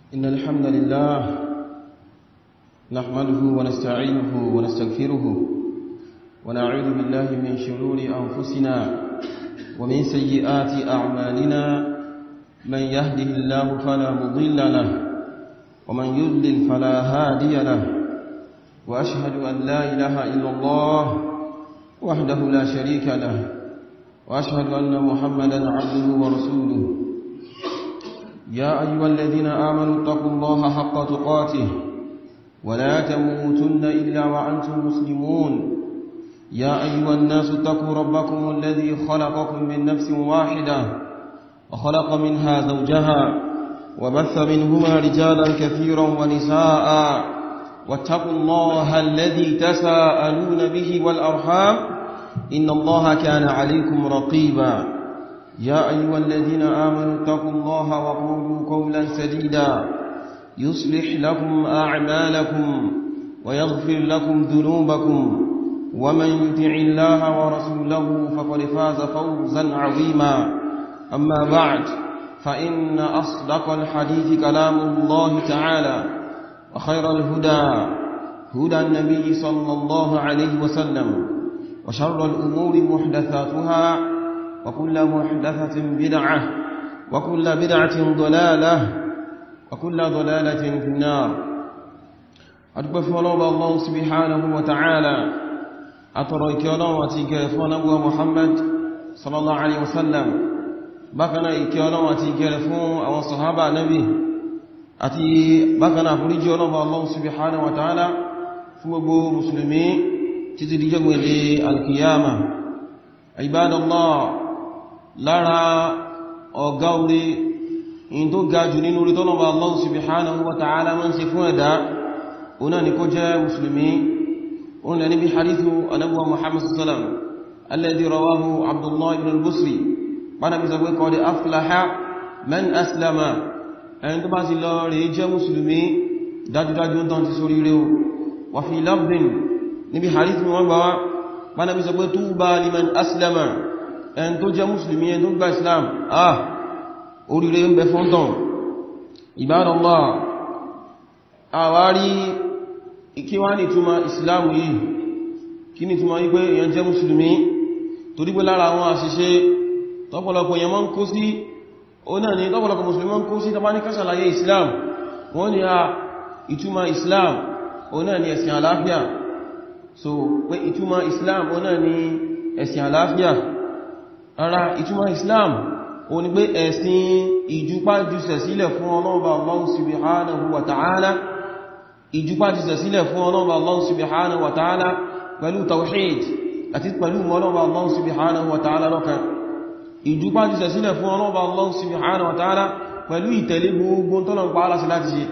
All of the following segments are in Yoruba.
إن الحمد لله نحمده ونستعينه ونستغفره ونعوذ بالله من شرور أنفسنا ومن سيئات أعمالنا من يهده الله فلا مضل له ومن يضلل فلا هادي له وأشهد أن لا إله إلا الله وحده لا شريك له وأشهد أن محمدا عبده ورسوله يا أيها الذين آمنوا اتقوا الله حق تقاته ولا تموتن إلا وأنتم مسلمون يا أيها الناس اتقوا ربكم الذي خلقكم من نفس واحدة وخلق منها زوجها وبث منهما رجالا كثيرا ونساء واتقوا الله الذي تساءلون به والأرحام إن الله كان عليكم رقيبا يا أيها الذين آمنوا اتقوا الله وقولوا قولا سديدا يصلح لكم أعمالكم ويغفر لكم ذنوبكم ومن يطع الله ورسوله فقد فاز فوزا عظيما أما بعد فإن أصدق الحديث كلام الله تعالى وخير الهدى هدى النبي صلى الله عليه وسلم وشر الأمور محدثاتها وكل محدثة بدعة وكل بدعة ضلالة وكل ضلالة في النار أتبف الله سبحانه وتعالى أترك الله وتكفون أبو محمد صلى الله عليه وسلم بكنا إكيالا وتكفون أو صحابة نبي أتي بكنا فريج الله سبحانه وتعالى فمبو مسلمين تتدجم للقيامة عباد الله lára ọ̀gá orí in tó ga jù nínú orí tọ́lọ̀bà Allah subhanahu wa ta'ala máa ń ṣe fún ẹ̀dá ọ̀nà ni kó jẹ́ musulmi òun lẹ́ni bí hadithu anabuwa Muhammad sallam alladhi rawahu Abdullah ibn al-Busri bana bí sọgbé qad aflaha man aslama ẹni tó bá ti lọ rí jẹ́ musulmi dájúdájú tán ti sórí rẹ̀ wa fi lafdhin níbi hadithu wọn gbá bana bí sọgbé tuba liman aslama ẹn tó jẹ́ musulmi ẹn tó gba islam oríire ń bẹ fún tán Ibadallah àwárí kí wá ní túnmà islam yìí kí ní túnmà wípé èyàn jẹ́ musulmi torí pé lára àwọn àṣìṣe tọ́pọ̀lọpọ̀ èyàn máa ń kó sí ó náà ni tọ́pọ̀lọpọ̀ musulmi máa ń kó sí tàbá ní kásàlàyé islam wọ́n ni a ìtumà islam ó náà ni ẹ̀sìn àlàáfíà so pé ìtumà islam ó náà ni ẹ̀sìn àlàáfíà ara ìtumọ̀ islam ó ní pé ẹ̀sìn ìjúpájúsẹ̀ sílẹ̀ fún ọlọ́ọ̀bà Allah subhanahu wa ta'ala ìjúpájúsẹ̀ sílẹ̀ fún ọlọ́ọ̀bà Allah subhanahu wa ta'ala pẹ̀lú tawhid àti pẹ̀lú ọlọ́ọ̀bà Allah subhanahu wa ta'ala lọ́kan ìjúpájúsẹ̀ sílẹ̀ fún ọlọ́ọ̀bà Allah subhanahu wa ta'ala pẹ̀lú ìtẹ̀lé gbogbo tọ́lọ̀ ń pa aláṣẹ láti ṣe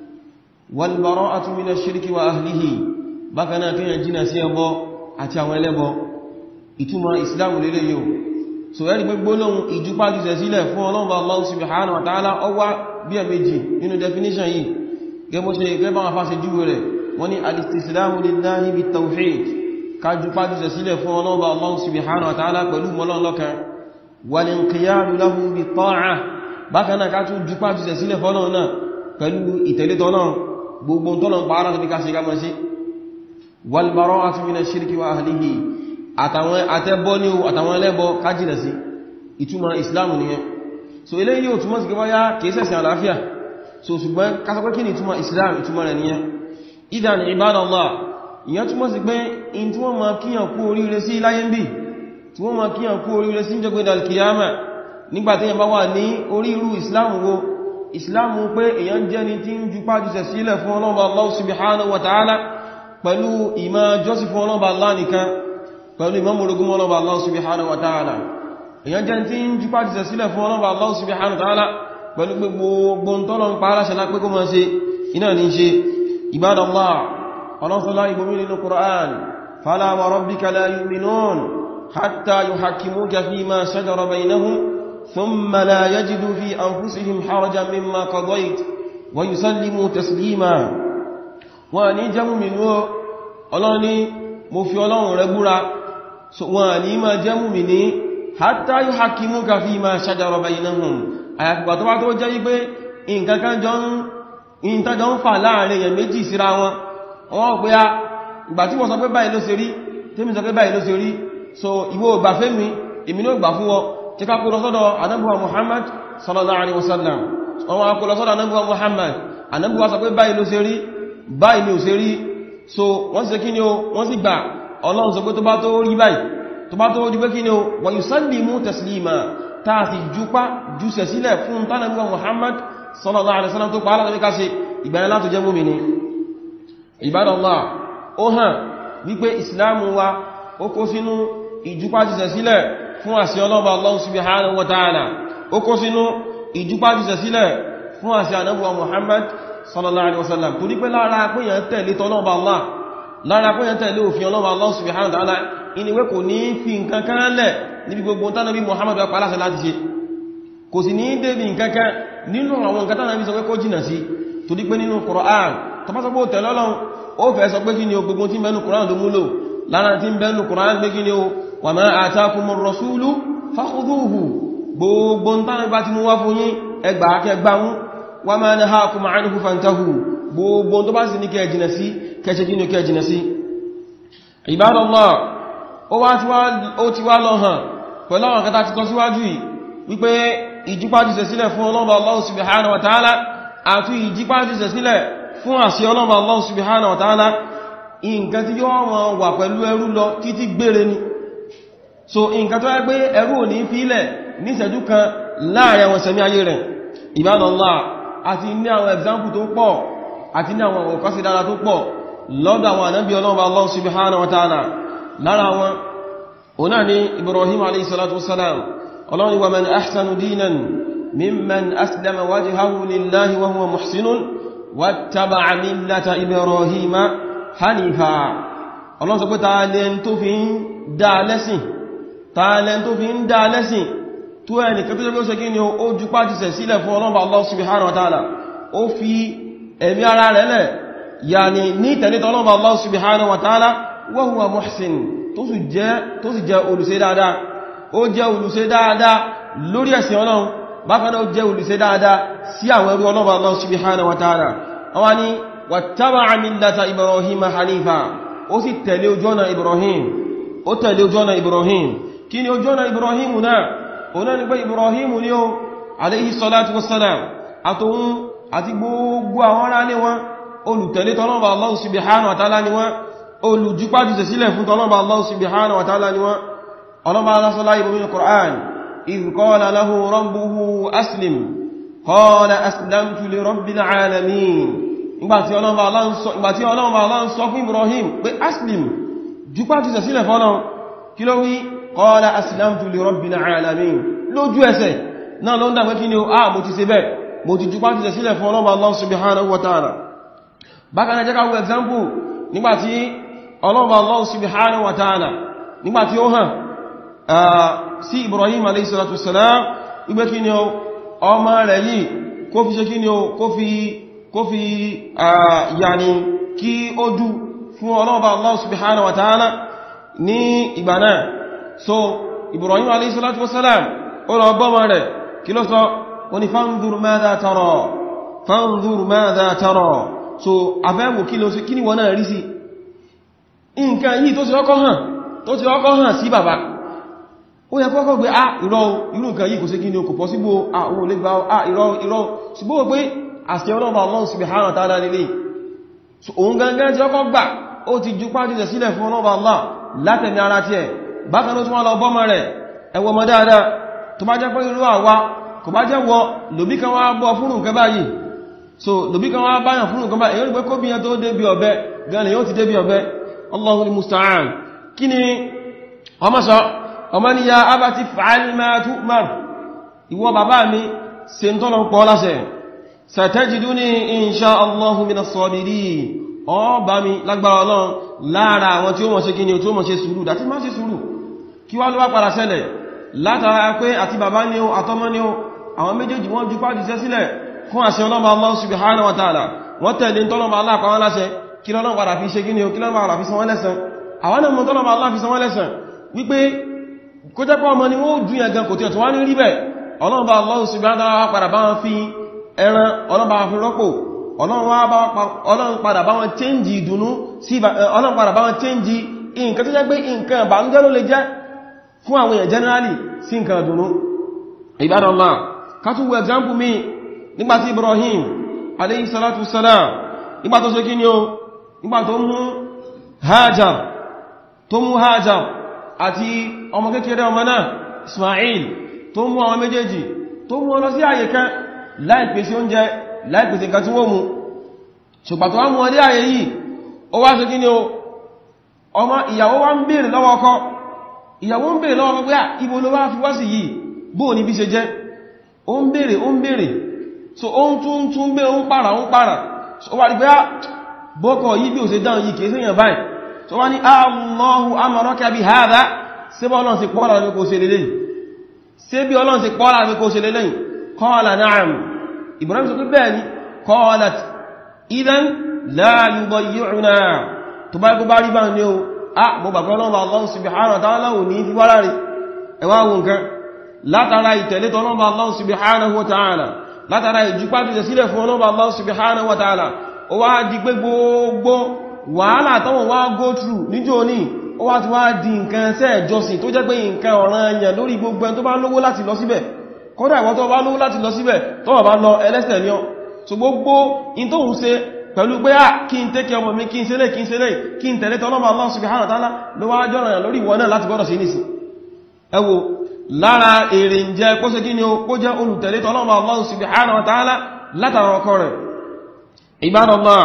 wal bara'atu minash shirki wa ahlihi bákan náà kíyàn jìnà sí ẹbọ àti àwọn ẹlẹ́bọ ìtumọ̀ islam lélẹ̀ yóò so ẹni pé gbólóhùn ìjúpájúsẹ̀ sílẹ̀ fún Ọlọ́run Allah subhanahu wa ta'ala ó wá bí ẹ̀mẹ́jì nínú definition yìí gẹ́bá wọn fásẹ júwẹ̀ rẹ̀ wọ́n ní al-istislamu lillahi bit-tawhid ká júpájúsẹ̀ sílẹ̀ fún Ọlọ́run Allah subhanahu wa ta'ala pẹ̀lú mọ́lọ́lọ́kan wal-inqiyadu lahu bit-ta'ah bákan náà ká tún júpájúsẹ̀ sílẹ̀ fọ́lọ́run náà pẹ̀lú ìtẹ̀lé tọ́lọ́run gbogbo tọ́lọ́run pa ara ní ká ṣe ká mọ́ sí wal-bara'atu minash shirki wa ahlihi àtàwọn àtẹ́bọ́ ní àtàwọn ẹlẹ́bọ kájìnà sí ìtumọ̀ islamu nìyẹn so eléyìí ò túmọ̀ sí kí wáyá kèésẹ̀sẹ̀ àlàáfíà so ṣùgbọ́n kásọpẹ́ kí ni ìtumọ̀ islam ìtumọ̀ rẹ̀ nìyẹn idan ibadallah ìyẹn túmọ̀ sí pé in tí wọ́n ma kíyàn kú oríire sí láyé ń bí tí wọ́n ma kíyàn kú oríire sí jẹ́gbẹ́ dalkiyama nígbàtí yẹn bá wà ní orí irú islamu wo islamu pé èyàn jẹ́ ni tí ń jupájúsẹ̀ sílẹ̀ fún Ọlọ́run Allah subhanahu wa ta'ala pẹ̀lú ìmá jọ́sí fún Ọlọ́run Allah nìkan pẹ̀lú ìmọ́mọ̀lógún ọlọ́bà Allah subhanahu wa ta'ala èyàn jẹ́ tí ń jípa jẹ́ sílẹ̀ fún ọlọ́bà Allah subhanahu wa ta'ala pẹ̀lú gbogbo tọ́lọ ń pàálà ṣe lápé kó máa ṣe iná ní ṣe Ibadallah ọlọ́sọ́lá ìbomi nínú Qur'an fala wa rabbika la yu'minun hatta yuhakkimuka fima shajara baynahum thumma la yajidu fi anfusihim harajan mimma qadayt wa yusallimu taslima wa ní jẹ́ mu'minu ọlọ́ni mo fi Ọlọ́run rẹ̀ búra so wọn ní ma jẹ́ mùmínì hatta yuhakkimuka fima shajara baynahum àyàfìgbà tó bá tó jẹ́ wípé nǹkankan jọ ń in ta jọ ń fà láàrin èèyàn méjì síra wọn wọ́n pé á ìgbà tí mo sọ pé báyìí ló ṣe rí tèmi sọ pé báyìí ló ṣe rí so ìwọ ò gbà fẹ́ mi èmi náà gbà fún wọn tí ká kó lọ sọ́dọ̀ Ànábì wa Muhammad sallallahu alaihi wasallam wọ́n kó lọ sọ́dọ̀ Ànábì wa Muhammad Ànábì wa sọ pé báyìí ló ṣe rí báyìí ni ò ṣe rí so wọ́n ṣe kí ni o wọ́n sì gbà Ọlọ́run sọ pé tó bá tó rí báyìí tó bá tó rí pé kí ni o wa yusallimu taslima táà sì jùpá jùsẹ̀ sílẹ̀ fún tánàbí wa Muhammad sallallahu alaihi wasallam tó pàálà lórí káṣe ìgbàyàn látò jẹ́ múmini Ibadallah ó hàn wípé ìsìláàmù wa ó kó sínú ìjùpá jùsẹ̀ sílẹ̀ fún àṣẹ Ọlọ́run Allah subhanahu wa ta'ala ó kó sínú ìjùpá jùsẹ̀ sílẹ̀ fún àṣẹ Ànábì wa Muhammad sallallahu alaihi wasallam torí pé lára pínyàn tẹ̀lé tọ́lọ́run Allah lára pínyàn tẹ̀lé òfin Ọlọ́run Allah subhanahu wa ta'ala ìníwé kò ní fi nǹkan kan lẹ̀ níbi gbogbo tánàbí Muhammad wa pàálàṣẹ láti ṣe kò sì ní débi nǹkankan nínú àwọn nǹkan tánàbí sọ pé kó jìnà sí tó dípé nínú Qur'an tó bá sọ pé ó tẹ̀lé Ọlọ́run ó fẹ́ sọ pé kí ni o gbogbo tí mẹ́nu Qur'an ló múlò lára tí mẹ́nu Qur'an pé kí ni o wa ma atakumur rasulu fakhudhuhu gbogbo tánàbí bá ti mú wá fún yín ẹgbà kẹgbà mú wa ma nahakum anhu fantahu gbogbo tó bá sì ní kẹ jìnà sí kẹṣe kí ni kẹ jìnà sí Ibadallah ó ti wá lọ hàn pẹ̀lú àwọn kẹta ti tọ́ síwájú yìí wípé ìjípájúṣe sílẹ̀ fún Ọlọ́run Allah subhanahu wa ta'ala àti ìjípájúṣe sílẹ̀ fún àṣẹ Ọlọ́run Allah subhanahu wa ta'ala nǹkan tí yóò wọn wà pẹ̀lú ẹrú lọ títí gbére ni so nǹkan tó yẹ pé ẹrú ò ní fílẹ̀ ní ìṣẹ́jú kan láàrin àwọn sẹ̀mí ayé rẹ̀ Ibadallah àti ní àwọn example tó pọ̀ àti ní àwọn ọ̀kọ́sí dára tó pọ̀ lọ́dọ̀ àwọn ànábì Ọlọ́run Allah subhanahu wa ta'ala lára wọn ọ̀nà ni Ibrahim alayhi salatu wassalam Ọlọ́run wa man ahsanu dinan mimman aslama wajhahu lillahi wa huwa muhsinun wattaba'a millata Ibrahima hanifa Ọlọ́run sọ pé tààlẹ́n tó fi ń dá lẹ́sìn tó ẹni kẹtọ́ jẹ́ ṣe kí ni ó jùpá jùsẹ̀ sílẹ̀ fún Ọlọ́run Allah subhanahu wa ta'ala ó fi ẹ̀mí ara rẹ̀ lẹ̀ yàní ní tẹ̀lẹ́tọ̀ Ọlọ́run Allah subhanahu wa ta'ala wa huwa muhsin tó sì jẹ́ olùṣe dáadáa ó jẹ́ olùṣe dáadáa lórí ẹ̀sìn Ọlọ́run bákan náà ó jẹ́ olùṣe dáadáa sí àwọn ẹrú Ọlọ́run Allah subhanahu wa ta'ala àwọn ni wattaba'a millata Ibrahima hanifa ó sì tẹ̀lé ojú ọ̀nà Ibrahim kí ni ojú ọ̀nà Ibrahim náà ọ̀nà ni pé Ibrahim ni ó alayhi salatu wassalam àtòun àti gbogbo àwọn ará ní wọn olùtẹ̀lé tọ́lọ́run Allah subhanahu wa ta'ala ni wọ́n olùjúpájúṣe sílẹ̀ fún tọ́lọ́run Allah subhanahu wa ta'ala ni wọ́n ọlọ́bà alásọ́lá ìbò nínú Qur'an idh qala lahu rabbuhu aslim qala aslamtu li rabbil alamin ìgbàtí ọlọ́bà Allah ń sọ fún Ibrahim pé aslim júpájúṣe sílẹ̀ fọ́nà kí ló wí qala aslamtu li rabbil alamin lójú ẹsẹ̀ náà ló ń dà pé kí ni ó mo ti ṣe bẹ́ẹ̀ mo ti júpájúṣe sílẹ̀ fún ọlọ́bà Allah subhanahu wa ta'ala bákan náà jẹ́ ká wo example nígbàtí ọlọ́bà Allah subhanahu wa ta'ala nígbàtí ó hàn sí Ibrahim alayhi salatu wassalam wípé kí ni ó ọmọ rẹ̀ yìí kó fi ṣe kí ni ó kó fi yàní kí ó dù fún ọlọ́ọ̀bá Allah subhanahu wa ta'ala ní ìgbà náà so Ibrahim alayhi salatu wassalam ó lọ gbọ́mọ rẹ̀ kí ló sọ ó ní fanzur madha tara so afẹ́wò kí ni wọ́n náà rí sí nǹkan yìí tó ti ọkọ̀ hàn sí bàbá ó yẹ kọ́kọ́ gbé irú nǹkan yìí kò sí kí ni o kò pọ̀síbò àwọn olè gbá irọ́ ṣùgbọ́n pé àṣẹ ọlọ́run Allah subhanahu wa ta'ala nílé òun gangan tí ọkọ̀ gbà ó ti ju pàdíjẹ̀ sílẹ̀ fún ọlọ́run Allah látẹ̀mí ara tí ẹ̀ bákan ló tún wọ́n lọ bọ́mọ rẹ̀ ẹwọ mọ́ dáadáa tó bá jẹ́ pé irú àwa kò bá jẹ́ wọ lòbí kan wá bọ́ fún nǹkan báyìí so lòbí kan wá báyàn fún nǹkan báyìí èyí rí pé kó bí yẹn tó débi ọ̀bẹ gan yóò ti débi ọ̀bẹ Allahul musta'an kí ni ọmọ sọ ọmọ ni ya abati fa'al ma tu'mar ìwọ bàbá mi ṣe ń tọ́lọ pọ̀ láṣẹ satajiduni insha Allahu minas sabirin ọ bá mi lágbára Ọlọ́run lára àwọn tí ó mọ̀ ṣe kí ni tí ó mọ̀ ṣe sùúrù dàtí má ṣe sùúrù kí wá ló wá padà ṣẹlẹ̀ látara pé àti bàbá ni ó àtọmọ ni ó àwọn méjèèjì wọ́n jú pàdé sílẹ̀ fún àṣẹ Ọlọ́run Allah subhanahu wa ta'ala wọ́n tẹ̀lé tọ́lọ́run Allah pa wọ́n láṣẹ kí lọ́lọ́run padà fi ṣe kí ni ó kí lọ́lọ́run padà fi san wọ́n lẹ́san àwọn náà mọ̀ tọ́lọ́run Allah fi san wọ́n lẹ́san wípé kó jẹ́ pé ọmọ ni wọ́n jú ẹgan kò tí ọ̀tọ̀ wá ní rí bẹ̀ Ọlọ́run bá Allah subhanahu wa ta'ala padà bá wọn fi ẹran Ọlọ́run bá fi rọ́pò Ọlọ́run padà bá wọn change ìdùnnú sí Ọlọ́run padà bá wọn change nǹkan tó jẹ́ pé nǹkan ìbànújẹ́ ló lè jẹ́ fún àwọn èèyàn generally sí nǹkan ìdùnnú. Ibadallah, ká tún wo example mi nígbàtí Ibrahim alayhi salatu wassalam nígbà tó ṣe kí ni o nígbà tó mú Hajar àti ọmọ kékeré ọmọ náà Ismail tó mú àwọn méjèèjì tó mú lọ sí àyè kan láìpèsè oúnjẹ láìpèsè nǹkan tí wọ́n mú ṣùgbọ́n tó wá mú ọdí àyè yìí ó wá ṣe kí ni o ọmọ ìyàwó wá ń bèèrè lọ́wọ́ ọkọ ìyàwó ń bèèrè lọ́wọ́ pé ibo ló wá fi wá sí yìí bóò ní bí ṣe jẹ́ ó ń bèèrè so ó ń tún bèèrè ó ń pààrà so wá rí pé bọ́kọ̀ yìí bí ò ṣe dáhùn yìí kìí sẹ́yàn báyìí so wá ní Allahu amaraka bi hadha ṣé bí Ọlọ́run ṣe pọ́lá ní kò ṣe lélẹ́yìn ṣé bí Ọlọ́run ṣe pọ́lá ní kò ṣe lélẹ́yìn qala na'am Ibrahim sọ pé bẹ́ẹ̀ ni qalat idhan la yudayyu'una tó bá kó bá rí bá ní o mo gbàgbọ́ Ọlọ́run Allah subhanahu wa ta'ala ò ní fi wára rí ẹwà wọn nǹkan látara ìtẹ̀lé tọ́lọ́run Allah subhanahu wa ta'ala látara ìjúpájú sílẹ̀ fún Ọlọ́run Allah subhanahu wa ta'ala ó wá di pé gbogbo wàhálà táwọn wá go through níjọ́ ní ó wá ti wá di nǹkan ṣẹ́ ìjọsìn tó jẹ́ pé nǹkan ọ̀ranyàn lórí gbogbo ẹni tó bá lówó láti lọ síbẹ̀ kódà ìwọ tó bá lówó láti lọ síbẹ̀ tó bá lọ ẹlẹ́ṣẹ̀ ni ọ́ so gbogbo in tó ń ṣe pẹ̀lú pé kí n tẹ́kẹ́ ọmọ mi kí n ṣẹlẹ̀ kí n tẹ̀lé tọ́lọ́mà Allah subhanahu wa ta'ala ló wá jọ́rọ̀ lórí ìwọ náà láti gbọ́dọ̀ sí nìsí ẹ wò lára èrè ń jẹ́ kó ṣe kí ni ó jẹ́ olùtẹ̀lé tọ́lọ́mà Allah subhanahu wa ta'ala látara ọkọ rẹ̀ Ibadallah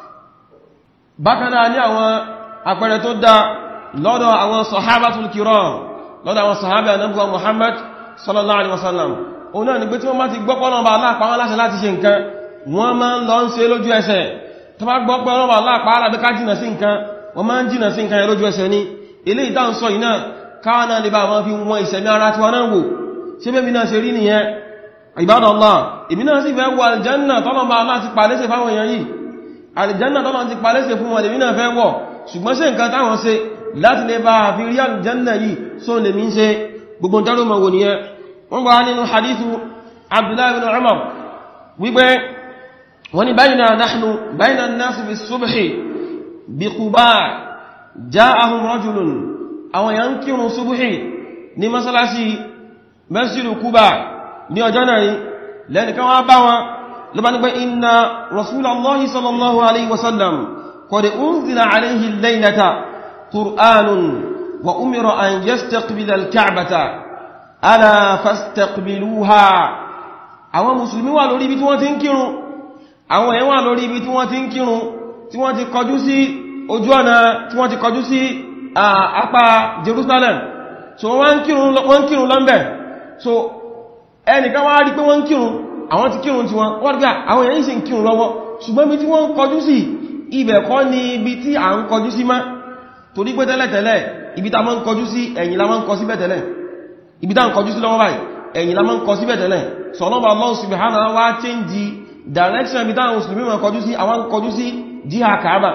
bákan náà ní àwọn àpẹẹrẹ tó dá lọ́dọ̀ àwọn sahabatul kiram lọ́dọ̀ àwọn sahabi Ànábì wa Muhammad sallallahu alaihi wasallam òun náà ni pé tí wọ́n bá ti gbọ́ pọ́nà aláàpá wọn láṣẹ láti ṣe nǹkan wọ́n máa ń lọ ń ṣe lójú ẹsẹ̀ tó bá gbọ́ pọ́nà aláàpá alábẹ́ká jìnà sí nǹkan wọ́n máa ń jìnà sí nǹkan lójú ẹsẹ̀ ní ilé ìdáhùn sọ iná káwọn náà lè bá wọn fi wọn ìṣẹ̀mí ara tí wọ́n náà wò ṣe bẹ́ẹ̀ bí náà ṣe rí nìyẹn Ibadallah èmi náà sì fẹ́ wọ aljanna tọ́lọ́mà láti pàlẹ́sẹ̀ fáwọn èèyàn yìí aljanna tọ́lọ́ ti pàlẹ́sẹ̀ fún wọn lèmi náà fẹ́ wọ̀ ṣùgbọ́n ṣe nǹkan táwọn ṣe láti lè bá fi rí aljanna yìí só lèmi ń ṣe gbogbo tẹ́rù mọ̀ wò nìyẹn wọ́n gbà nínú hadithu Abdullah ibn Umar wípé wọ́n ni bayna an-nas bis-subhi bi Quba ja'ahum rajulun àwọn yan kírun subhi ní masalasi masjidu Quba ní ọjọ́ náà yìí lẹ́nìkan wá bá wọn ló bá ní pé inna Rasulallahi sallallahu alaihi wasallam qad unzila alaihi al-laylata Qur'anun wa umira an yastaqbila al-Ka'bata ala fastaqbiluha àwọn musulmi wà lórí ibi tí wọ́n ti ń kírun àwọn èèyàn wà lórí ibi tí wọ́n ti ń kírun tí wọ́n ti kọjú sí ojú ọ̀nà tí wọ́n ti kọjú sí apá Jerusalem so wọ́n kírun lọ́mbẹ̀ so ẹnìkan wá rí pé wọ́n kírun àwọn ti kírun tí wọ́n rí àwọn èèyàn sì ń kírun lọ́wọ́ ṣùgbọ́n ibi tí wọ́n kọjú sí ibẹ̀ kọ́ ni ibi tí à ń kọjú sí má torí pé tẹ́lẹ̀tẹ́lẹ̀ ibi tá máa ń kọjú sí ẹ̀yìn la máa ń kọ síbẹ̀ tẹ́lẹ̀ ibi tá ń kọjú sí lọ́wọ́ báyìí ẹ̀yìn la máa ń kọ síbẹ̀ tẹ́lẹ̀ sọ̀lọ́bà Allah subhanahu wa change direction ibi táwọn Mùsùlùmí máa kọjú sí àwọn kọjú sí jíhà Kaaba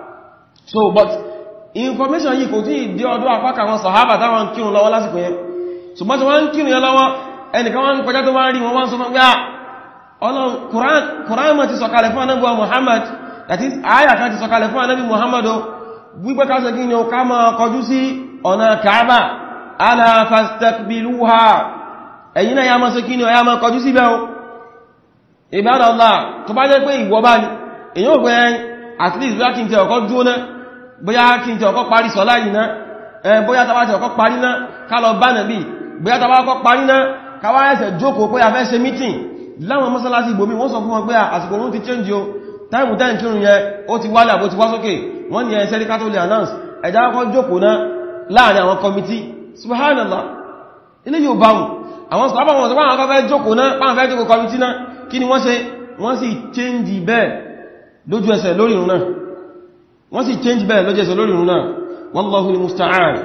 so but information yìí kò tí ìdí ọdún apákà wọn sàhábà táwọn kírun lọ́wọ́ lásìkò yẹn ṣùgbọ́n tí wọ́n ń kírun yẹn lọ́wọ́ ẹnìkan wọ́n kọjá tó wọ́n rí wọn wọ́n sọ fún gbá Ọlọ́run Kùránì ti sọ̀kalẹ̀ fún Ànábì Muhammad that is àyà kan ti sọ̀kalẹ̀ fún Ànábì Muhammad wípé ká ṣe kí ni ó ká máa kọjú sí ọ̀nà Kaaba ala fastaqbiluha ẹ̀yin náà ya máa ṣe kí ni ó ya máa kọjú sí bẹ́ẹ̀ o Ibadallah tó bá jẹ́ pé ìwọ bá ní èyí ò gbẹ́ at least bóyá kí n tẹ ọkọ̀ dúó náà bóyá kí n tẹ ọkọ̀ parí sọ́lá yìí náà bóyá tàbá tẹ ọkọ̀ parí náà ká lọ bá nàbí bóyá tàbá ọkọ̀ parí náà káwá ẹsẹ̀ jókòó pé a fẹ́ ṣe meeting láwọn mọ́sálásí ìgbòmí wọ́n sọ fún wọn pé àsìkò wọn ti change o táìmù táìmù kírun yẹn ó ti wálẹ̀ àbó ti wá sókè wọ́n ni ẹ̀ṣẹ́ rí kátólì announce ẹ̀dá ọkọ̀ jókòó náà láàrin àwọn committee subhanallah ilé yóò bá wọn àwọn sọ́bà wọn sọ́bà àwọn fẹ́ jókòó náà pàwọn fẹ́ jókòó committee náà kí ni wọ́n ṣe wọ́n sì change bẹ́ẹ̀ lójú ẹsẹ̀ lórí ìrun náà wọ́n sì change bẹ́ẹ̀ lójú ẹsẹ̀ lórí ìrun náà wallahu al-musta'an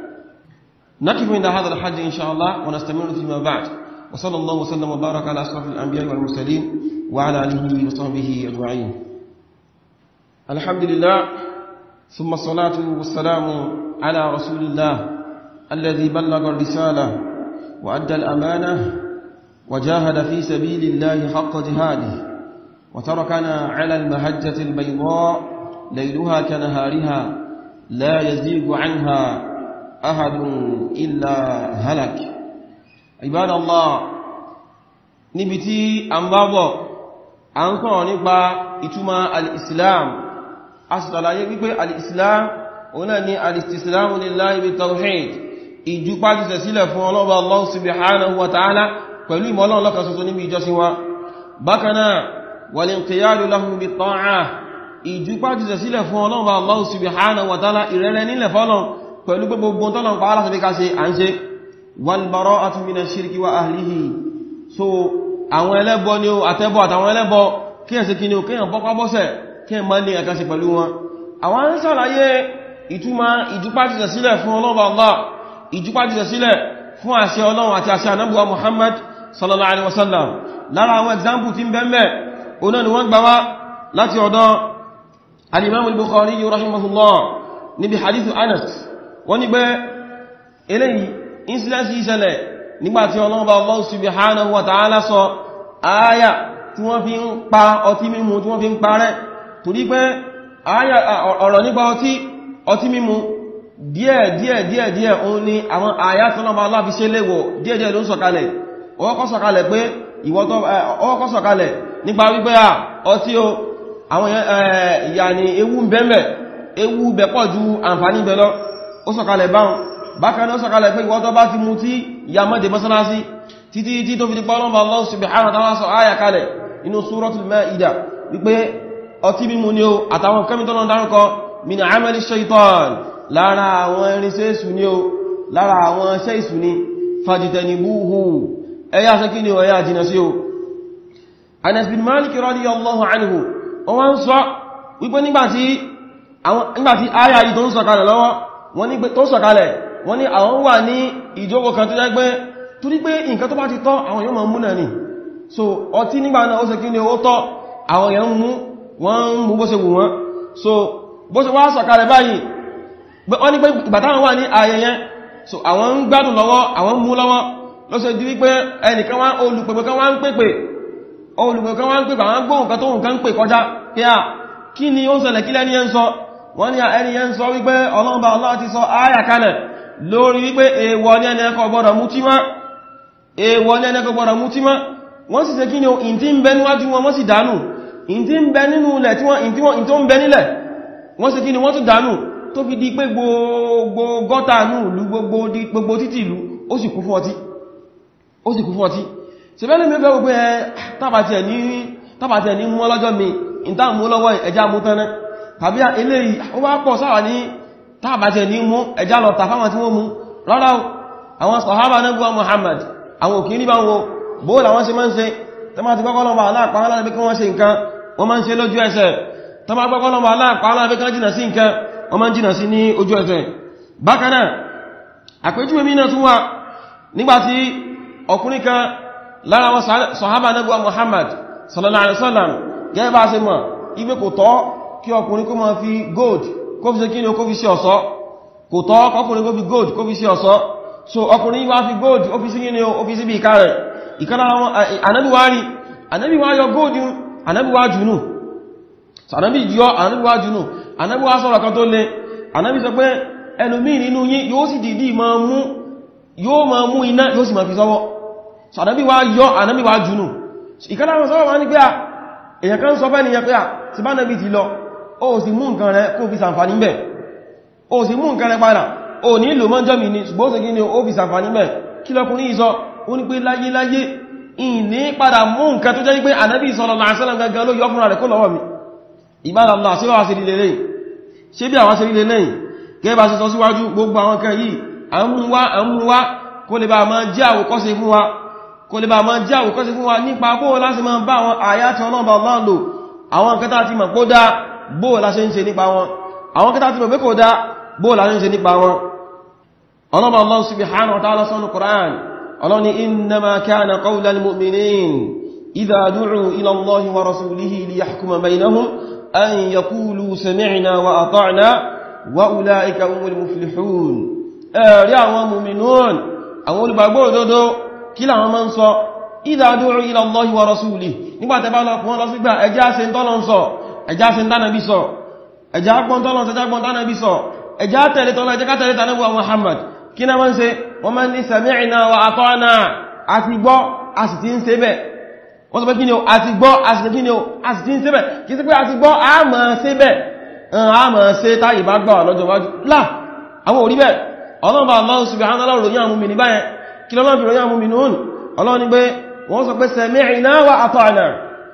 nakifu inda hadha al-hajj insha Allah wa nastamiru fima ba'd wa sallallahu wa sallam wa baraka ala ashrafil anbiya'i wal mursalin wa ala alihi wa sahbihi ajma'in alhamdulillah thumma salatu wassalamu ala rasulillah alladhi ballagha ar-risalah wa adda al-amanah وجاهد في سبيل الله حق جهاده وتركنا على المهجة البيضاء ليلها كنهارها لا يزيغ عنها أحد إلا هلك. عباد الله نبتي أنبابو أنكو نبا إتما الإسلام أصلا يبقى الإسلام هنا الاستسلام لله بالتوحيد ìjúpá ti sẹ̀sílẹ̀ fún ọlọ́bà Allah subhanahu wa ta'ala pẹ̀lú ìmọ̀ Ọlọ́run lọ́kan ṣoṣo níbi ìjọsìn wa. Bákan náà wal-inqiyadu lahu bit-ta'ah ìjúpá ti sẹ̀sílẹ̀ fún ọlọ́bà Allah subhanahu wa ta'ala ìrẹ̀lẹ̀ nílẹ̀ fọ́lọ́n pẹ̀lú gbogbo tọ́lọ̀ pa aláṣẹ́ bí ká ṣe à ń ṣe. wal-bara'atu minash-shirki wa ahlihi so àwọn ẹlẹ́bọ ni ó àtẹ́bọ àtàwọn ẹlẹ́bọ kí ẹ̀ sí kí ni ó kíyàn bọ́pá bọ́sẹ̀ kí ẹ̀ má ní ẹ̀kan sí pẹ̀lú wọn. àwọn ń sàlàyé ìtumọ̀ ìjúpá ti sẹ̀sílẹ̀ fún ọlọ́bà Allah ìjúpá ti sẹ̀sílẹ̀ fún àṣẹ Ọlọ́run àti àṣẹ Ànábì wa Muhammad sallallahu alaihi wasallam. Lára àwọn example tí ń bẹ́m̀bẹ̀ ọ̀nà ni wọ́n gbà wá láti ọ̀dọ̀ al-Imam al-Bukhari rahimahullah níbi hadithu Anas wọ́n ní pé eléyìí incident ìṣẹ̀lẹ̀ nígbàtí Ọlọ́run bá Allah subhanahu wa ta'ala sọ ááyà tí wọ́n fi ń pa ọtí mímu tí wọ́n fi ń parẹ́ torí pé ọ̀rọ̀ nípa ọtí mímu díẹ̀ òun ni àwọn àyà tọ́lọ́bà Allah fi ṣe léwọ̀ díẹ̀ ló ń sọ̀kalẹ̀ ọwọ́kọ́ sọ̀kalẹ̀ pé ọwọ́kọ́ sọ̀kalẹ̀ nípa wípé ọtí o àwọn ìyàní ewu ń bẹ́m̀bẹ̀ ewu bẹ̀pọ̀ ju àǹfààní bẹ̀ lọ ó sọ̀kalẹ̀ báhùn bákan náà sọ̀kalẹ̀ pé ìwọ́tọ́ bá ti mú tí ya mọ́dé mọ́sánásí títí tó fi dípọ́ Ọlọ́run Allah subhanahu wa ta'ala sọ áyà kalẹ̀ inú Suratul Ma'idah wípé ọtí mímu ni o àtàwọn kẹ́mítọ́lọ́ dárúkọ min amali shaitan lára àwọn irinṣẹ́ èṣù ni ó lára àwọn iṣẹ́ èṣù ni fajitanibuhu ẹyà ṣe kí ni ẹyà jìnà sí ó. Anas bin Malik radiyallahu anhu wọ́n sọ wípé nígbàtí ayà yìí tó ń sọ̀kalẹ̀ lọ́wọ́ wọ́n ní tó sọ̀kalẹ̀ wọ́n ní àwọn wà ní ìjókòó kan tó jẹ́ pé torí pé nǹkan tó bá ti tọ́ àwọn yóò máa mú náà ni so ọtí nígbà náà ó ṣe kí ni ó tọ́ àwọn èèyàn mú bó ṣe wù wọ́n so bó ṣe wá sọ̀kalẹ̀ báyìí wọ́n ní pé ìgbàtàwọn wà ní ayẹyẹ so àwọn ń gbádùn lọ́wọ́ àwọn mú lọ́wọ́ ló ṣe di wípé ẹnìkan wá olùpẹ̀pẹ̀ kan wá ń pèpè àwọn gbóhùn kan tó nǹkan ń pè kọjá pé à kí ni ó ń ṣẹlẹ̀ kí lẹ́ni yẹn sọ wọ́n ní ẹni yẹn sọ wípé Ọlọ́run Allah ti sọ áyà kalẹ̀ lórí wípé èèwọ̀ ní ẹni ẹkọ̀ gbọ́dọ̀ mú tí má wọ́n sì ṣe kí ni ó ìntí ń bẹ níwájú wọn wọ́n sì dánù ìntí ń bẹ nínú ilẹ̀ tí wọ́n tó ń bẹ nílẹ̀ wọ́n sì kí ni wọ́n tún dánù tó fi di pé gbogbo gọ́ta ní ìlú gbogbo títì ìlú ó sì kú fún ọtí ṣe bẹ́lẹ̀ mẹ́fẹ́ gbogbo ẹ tàbàtì ẹ̀ ní mú ọlọ́jọ́ mi ìta mú lọ́wọ́ ẹjá mú tánẹ́ tàbí eléyìí ó wá pọ̀ sáwà ní tàbàtì ẹ̀ ní mú ẹjá lọ tàfáwọn tí wọ́n mú rárá àwọn sàhábà Ànábì Muhammad àwọn òkè ní bá wọn bóòlà wọ́n ṣe máa ń ṣe tàbí ti kọ́kọ́ lọ́wọ́ aláàpàá aláàbẹ́ kí wọ́n ṣe nǹkan wọ́n máa ń ṣe lójú ẹsẹ̀ tàbí kọ́kọ́ lọ́wọ́ aláàpàá aláàbẹ́ kí wọ́n jìnà sí nǹkan wọ́n máa ń jìnà sí ní ojú ẹsẹ̀. Bákan náà àpèjúwe mìíràn tún wà nígbàtí ọkùnrin kan lára wọn sàhábà Ànábì Muhammad sallallahu alaihi wasallam gẹ́gẹ́ bá ṣe mọ̀ ibi kò tọ́ kí ọkùnrin kó máa fi gold kó fi ṣe kí ni kó fi ṣe ọ̀ṣọ́ kò tọ́ ọkùnrin kó fi gold kó fi ṣe ọ̀ṣọ́ so ọkùnrin wá fi gold ó fi sí kí ni ó fi sí bí ìká rẹ̀ ìkára wọn Ànábì wá yọ gold Ànábì wá jùnú Ànábì wá sọ̀rọ̀ kan tó lé Ànábì sọ pé ẹlòmí nínú yín yóò sì dìdí máa mú iná yóò sì máa fi sọ́wọ́ so Ànábì wá yọ Ànábì wá jùnú ìkádà wọn sọ́wọ́ wá ní pé à èyàn kan sọ fẹ́ nìyàn pé à ti bá Ànábì ti lọ ó sì mú nǹkan rẹ̀ kó fi sàǹfàní bẹ̀ ó sì mú nǹkan rẹ̀ padà ó ní ìlò mọ́jọ́ mi ní ṣùgbọ́n ó sì gíní ó fi sàǹfàní bẹ̀ kí lọkùnrin ìsọ ó ní pé láyé ìní padà mú nǹkan tó jẹ́ pé Ànábì sallallahu alaihi wasallam gangan ló yọ fúnra rẹ̀ kó lọ́wọ́ mi ìbádàlá sí wá sí lílé lẹ́yìn ṣe bí àwọn sí lílé lẹ́yìn gẹ́bà sí sọ síwájú gbogbo àwọn kan yìí àmúwá kó lè bá máa jẹ́ àwòkọ́ṣe fún wa nípa bóò láti máa bá àwọn àyátí ọlọ́ọ̀bà Allah lò àwọn kẹta ti mọ̀ kó dá bóò láti ń ṣe nípa wọn àwọn kẹta ti mọ̀ pé kò dá bóò láti ń ṣe nípa wọn ọlọ́ọ̀bà Allah subhanahu wa ta'ala sọ́nù Qur'an ọlọ́ni innama kana qawlal mu'minin idha du'u ila Allahi wa rasulihi liyahkuma baynahum an yaqulu sami'na wa ata'na wa ulaika humul muflihun ẹ̀rí àwọn mu'minun àwọn olùgbàgbọ́ òdodo kí làwọn máa ń sọ idha du'u ila Allahi wa rasulihi nígbàtí bá lọ fún ọlọ́sígbà ẹjá ṣe ń tọ́lọ ń sọ ẹjá ṣe ń tánàbí sọ ẹjá gbọ́n tọ́lọ ṣẹjá gbọ́n tánàbí sọ ẹjá tẹ̀lé tọ́lọ ẹjá tẹ̀lé tánàbí wa Muhammad kí na wọ́n ṣe wọ́n máa ní sami'na wa ata'na àti gbọ́ a sì ti ń ṣe bẹ́ẹ̀ wọ́n sọ pé kí ni o àti gbọ́ a sì kí ni o a sì ti ń ṣe bẹ́ẹ̀ kí sí pé àti gbọ́ a máa ṣe bẹ́ẹ̀ a máa ṣe táyì bá gbà lọ́jọ́ wájú láà àwọn orí bẹ́ẹ̀ ọlọ́mà Allah subhanahu wa ta'ala ròyìn àwọn mùmínì báyẹn kí lọ́lọ́ fi ròyìn àwọn mùmínì hùn ọlọ́run ni pé wọ́n sọ pé sami'na wa ata'na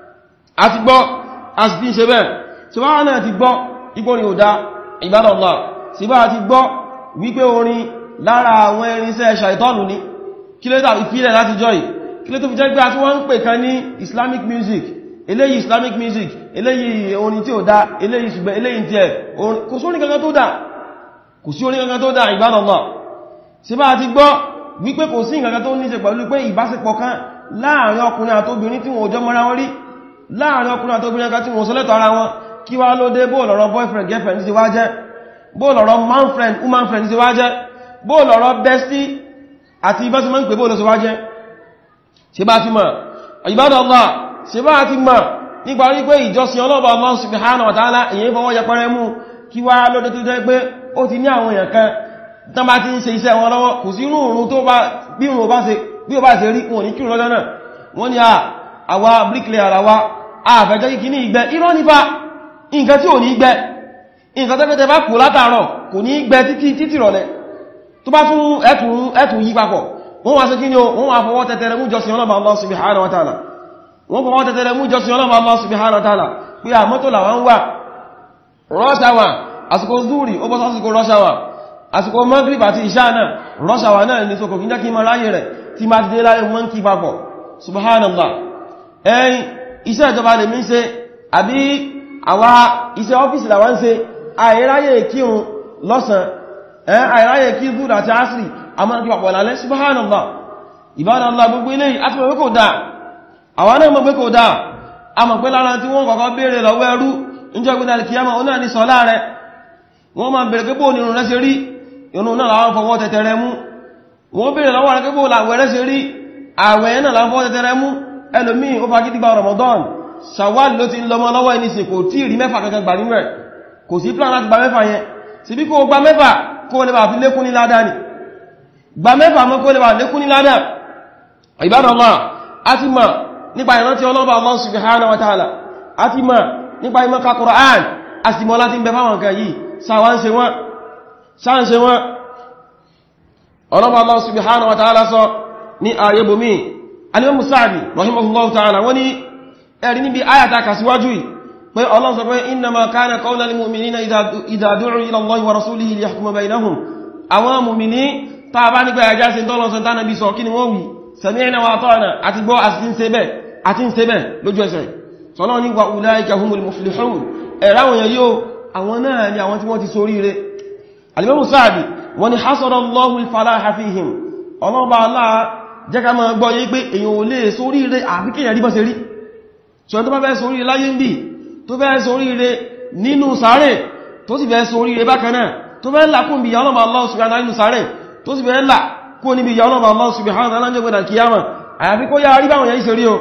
àti gbọ́ a sì ti ń ṣe bẹ́ẹ̀ tí wọ́n náà ti gbọ́ ipò rí òdá ibadallah sí bá ti gbọ́ wípé orin lára àwọn irinṣẹ́ ṣàìtọ́nù ní kí ló tàbí fílẹ̀ láti jọ yìí kí ló tó fi jẹ́ pé àti wọ́n ń pè kan ní Islamic music eléyìí Islamic music eléyìí orin tí ó dá eléyìí ṣùgbọ́n eléyìí tí ẹ̀ kò sí orin kankan tó dá kò sí orin kankan tó dá ibadallah sí bá ti gbọ́ wípé kò sí nǹkan tó ní ṣe pẹ̀lú pé ìbáṣepọ̀ kan láàrin ọkùnrin àtóbìnrin tí wọ́n jọ mọ́ra wọn rí láàrin ọkùnrin àtóbìnrin kan tí wọ́n sọ́lẹ́tọ̀ ara wọn kí wá ló dé bóòlọ̀rọ̀ boyfriend girlfriend sí wá jẹ́ bóòlọ̀rọ̀ man friend woman friend sí wá jẹ́ bóòlọ̀rọ̀ bestie àti ìbáṣe mọ́ ń pè bóòlọ̀ sí wá jẹ́ ṣe bá ti mọ̀ ibadallah ṣe bá ti mọ̀ nípa wípé ìjọsìn ọlọ́bà Allah subhanahu wa ta'ala èyí fọwọ́ yẹpẹrẹ mú kí wá ló dé tó jẹ́ pé ó ti ní àwọn èèyàn kan tán bá ti ń ṣe iṣẹ́ wọn lọ́wọ́ kò sí irú òun tó bá bí òun bá ṣe rí wọn ní kírun lọ́jọ́ náà wọ́n ni àwa bricklayer ara wa àfẹ́jẹ́ kíkí ní ìgbẹ́ irọ́ nípa nǹkan tí ò ní gbẹ́ nǹkan tẹ́fẹ́tẹ́ bá kù látàárọ̀ kò ní gbẹ́ títí rọ̀lẹ́ tó bá tún ẹ̀tùn yí papọ̀ wọ́n wá sí kí ni wọ́n wá fọwọ́ tẹ́tẹ́rẹ mú jọsìn ọlọ́mà Allah subhanahu wa ta'ala wọ́n fọwọ́ tẹ́tẹ́rẹ mú jọsìn ọlọ́mà Allah subhanahu wa ta'ala pé à mọ́tò làwọn wà rọ́ṣàwà àsìkò zúrì ó bọ́ sásìkò rọ́ṣàwà àsìkò Maghrib àti ìṣà náà rọ́ṣàwà náà ní sókò kí jẹ́ kí ma ráyè rẹ̀ tí ma ti dé láyé wọ́n kí papọ̀ subhanallah ẹ̀yìn iṣẹ́ ìjọba lè mí ṣe àbí àwa iṣẹ́ ọ́fíìsì làwọn ṣe àìráyè kírun lọ́sàn àìráyè kí zúrì àti asri a máa kí papọ̀ lálẹ́ subhanallah ibadallah gbogbo ilé àti mọ̀ pé kò dáa àwọn náà mọ̀ pé kò dáa a mọ̀ pé lára tí wọ́n kọ́kọ́ béèrè lọ́wọ́ ẹrú níjọ́ ìgbìnà alkiyama ó náà ní sọ́lá rẹ̀ wọ́n máa bèèrè pé bóò ní irun rẹ̀ ṣe rí irun náà láwọn fọwọ́ tẹ̀tẹ̀rẹ mú wọ́n bèèrè lọ́wọ́ rẹ̀ pé bóò làwẹ̀ rẹ̀ ṣe rí àwẹ̀ náà láwọn fọwọ́ tẹ̀tẹ̀rẹ mú ẹlòmíì ó fa gidi gba Ramadan Shawwal ló ti ń lọmọ lọ́wọ́ ẹni sì kò tí rí mẹ́fà kankan gbà nínú ẹ̀ kò sí plan láti gba mẹ́fà yẹn sì bí kò gba mẹ́fà kó lè bá fi lékún ní ládá ni gba mẹ́fà mọ́ kó lè bá lékún ní ládá Ibadallah a ti mọ̀ nípa ìrántí ọlọ́ba Allah subhanahu wa ta'ala a ti mọ̀ nípa ìmọ̀ka Qur'an a sì mọ̀ láti ń bẹ fáwọn kan yìí sáwánṣe wọn ọlọ́ba Allah subhanahu wa ta'ala sọ ní ààyèbòmí Al-Imam Sa'di rahimahullahu ta'ala wọ́n ní ẹ̀rí níbi ayata kàsíwájú pé Allah sọ pé innama kana qawla al-mu'minina idha du'u ila Allahi wa rasulihi liyahkuma baynahum àwọn mùmìní ta bá nígbà ẹjá sí tọ́lọ́sọ tánàbí sọ kí ni wọ́n wí sami'na wa ata'na àti gbọ́ àti ń ṣe bẹ́ẹ̀ lójú ẹsẹ̀ sọ́lọ́ ní wa ulaika humul muflihun ẹ̀ráwọn yẹn yóò àwọn náà ni àwọn tí wọ́n ti sórí rẹ̀ Al-Imam Sa'di wọ́n ni hasara Allahu al-falaha fihim ọlọ́ba Allah jẹ́ ká máa gbọ́ yé pé èyàn ò lè sórí rẹ̀ àfikẹ́yàn rí bọ́ sí rí ṣọ́ tó bá fẹ́ sórí rẹ̀ láyé ń bí tó fẹ́ sórí rẹ̀ nínú sáré tó sì fẹ́ sórí rẹ̀ bákan náà tó fẹ́ là kún bí ya ọlọ́ba Allah subhanahu wa ta'ala nínú sáré tó sì fẹ́ là kún níbi ya ọlọ́ba Allah subhanahu wa ta'ala jẹ́ gbẹ̀dà kìyàmà àyàfi kó yá rí báwọn yẹn ṣe rí o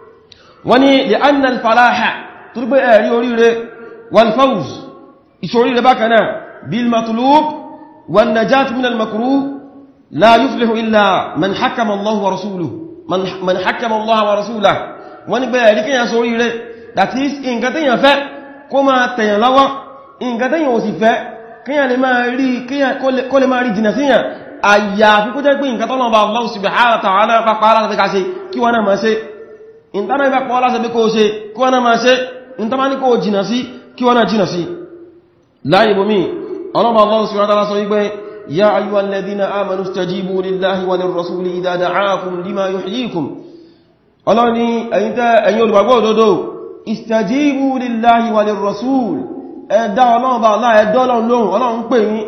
wọ́n ni li anna al-falaha tó rí pé ẹ̀rí orí rẹ̀ wal fawz ìṣorí rẹ̀ bákan náà bil matlub wan najat min al-makruh la yuflihu illa man hakama Allah wa rasuluhu man hakama Allah wa rasuluhu wọ́n ní pé ẹ̀rí kíyàn sórí rẹ̀ that is nǹkan tí yàn fẹ́ kó máa tẹ̀yàn lọ́wọ́ nǹkan tí yàn ò sì fẹ́ kíyàn lè máa rí kó lè máa rí jìnà síyàn àyàfi kó jẹ́ pé nǹkan tọ́lọ̀ bá Allah subhanahu wa ta'ala pápá aláṣẹ́ ká ṣe kí wọ́n náà máa ṣe ìntánà ìbá pọ̀ aláṣẹ́ bí kó ṣe kí wọ́n náà máa ṣe ìntánà ní kó jìnà sí kí wọ́n náà jìnà sí láyé bomi ọlọ́bà Allah subhanahu wa ta'ala sọ wípé ya ayyuhal ladhina amanu istajibu lillahi wa lirrasuli idha da'akum lima yuhyikum ọlọ́ni ẹ̀yin olùgbàgbọ́ òdodo istajibu lillahi wa lirrasul ẹ̀dá ọlọ́ọ̀bá Allah ẹ̀dọ́ ọlọ́run pè yín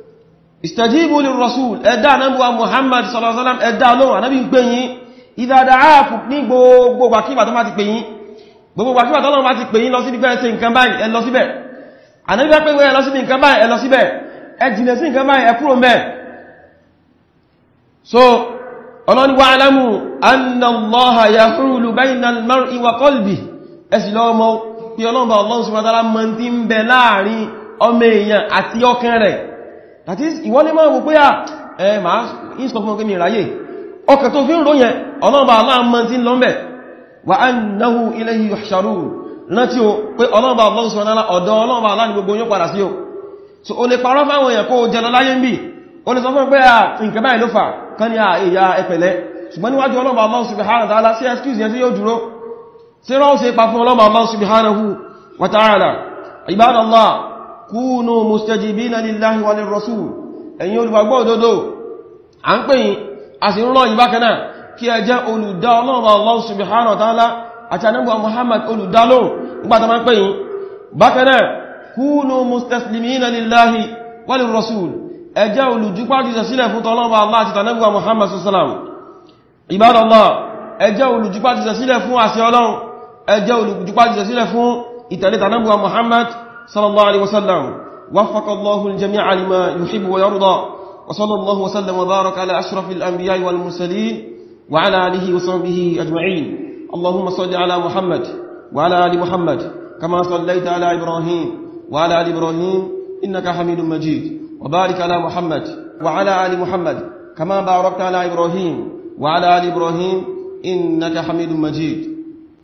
istajibu lirrasul ẹ̀dá anábíwa Muhammad sallallahu alaihi wasallam ẹ̀dá ọlọ́run anábí ń pè yín idha da'akum ní gbogbo wàkíwà tó má ti pè yín gbogbo wàkíwà tó má ti pè yín lọ sí ibẹ̀ ṣe nǹkan báyìí ẹ lọ síbẹ̀ anábí wá pé ẹ lọ sí nǹkan báyìí ẹ lọ síbẹ̀ ẹ jìnà sí nǹkan báyìí ẹ kúrò ńbẹ̀ so ọlọ́ni wa'lamu anna Allaha yahulu bayna al-mar'i wa qalbihi ẹ̀sì lọ mọ́ pí ọlọ́mbà Allah subhanahu wa ta'ala mọ́ tí ń bẹ láàrin ọmọ èèyàn àti ọkàn rẹ̀. That is, ìwọ́n lè máa wò pé máa ń sọ fún ọkẹ́ mi ráyè ọkàn tó fi ń ròyìn ọlọ́mbà Allah mọ́ tí ń lọ mẹ́ wa annahu ilayhi yuhsharun rántí o pé ọlọ́mbà Allah subhanahu wa ta'ala ọ̀dọ̀ ọlọ́mbà Allah ni gbogbo yóò padà sí o. So o lè parọ́ fáwọn èèyàn kó jẹ lọ láyé ń bí o lè sọ fún pé nǹkan báyìí ló fà kan ní èyà ẹpẹ̀lẹ́ ṣùgbọ́n níwájú ọlọ́mbà Allah subhanahu wa ta'ala sí excuse yẹn tí yóò dúró sí rọ́ sí pa fún ọlọ́mbà Allah subhanahu wa ta'ala. Ibadallah kúnù mustajibina lillahi wa lirrasul ẹ̀yin olùgbàgbọ́ òdodo à ń pè yín a sì ń rán yín bákan náà kí ẹ jẹ́ olùdá ọlọ́run Allah subhanahu wa ta'ala àti ànábì Muhammad olùdá lóhùn nígbàtà máa ń pè yín bákan náà kúnù mustaslimina lillahi wa lirrasul ẹ jẹ́ olùjúpájúṣe sílẹ̀ fún ọlọ́run Allah àti ànábì Muhammad sallallahu Ibadallah ẹ jẹ́ olùjúpájúṣe sílẹ̀ fún àṣẹ ọlọ́run ẹ jẹ́ olùjúpájúṣe sílẹ̀ fún ìtẹ̀lé ànábì Muhammad صلى الله عليه وسلم وفق الله الجميع لما يحب ويرضى وصلى الله وسلم وبارك على أشرف الأنبياء والمرسلين وعلى آله وصحبه أجمعين اللهم صل على محمد وعلى آل محمد كما صليت على إبراهيم وعلى آل إبراهيم إنك حميد مجيد وبارك على محمد وعلى آل محمد كما باركت على إبراهيم وعلى آل إبراهيم إنك حميد مجيد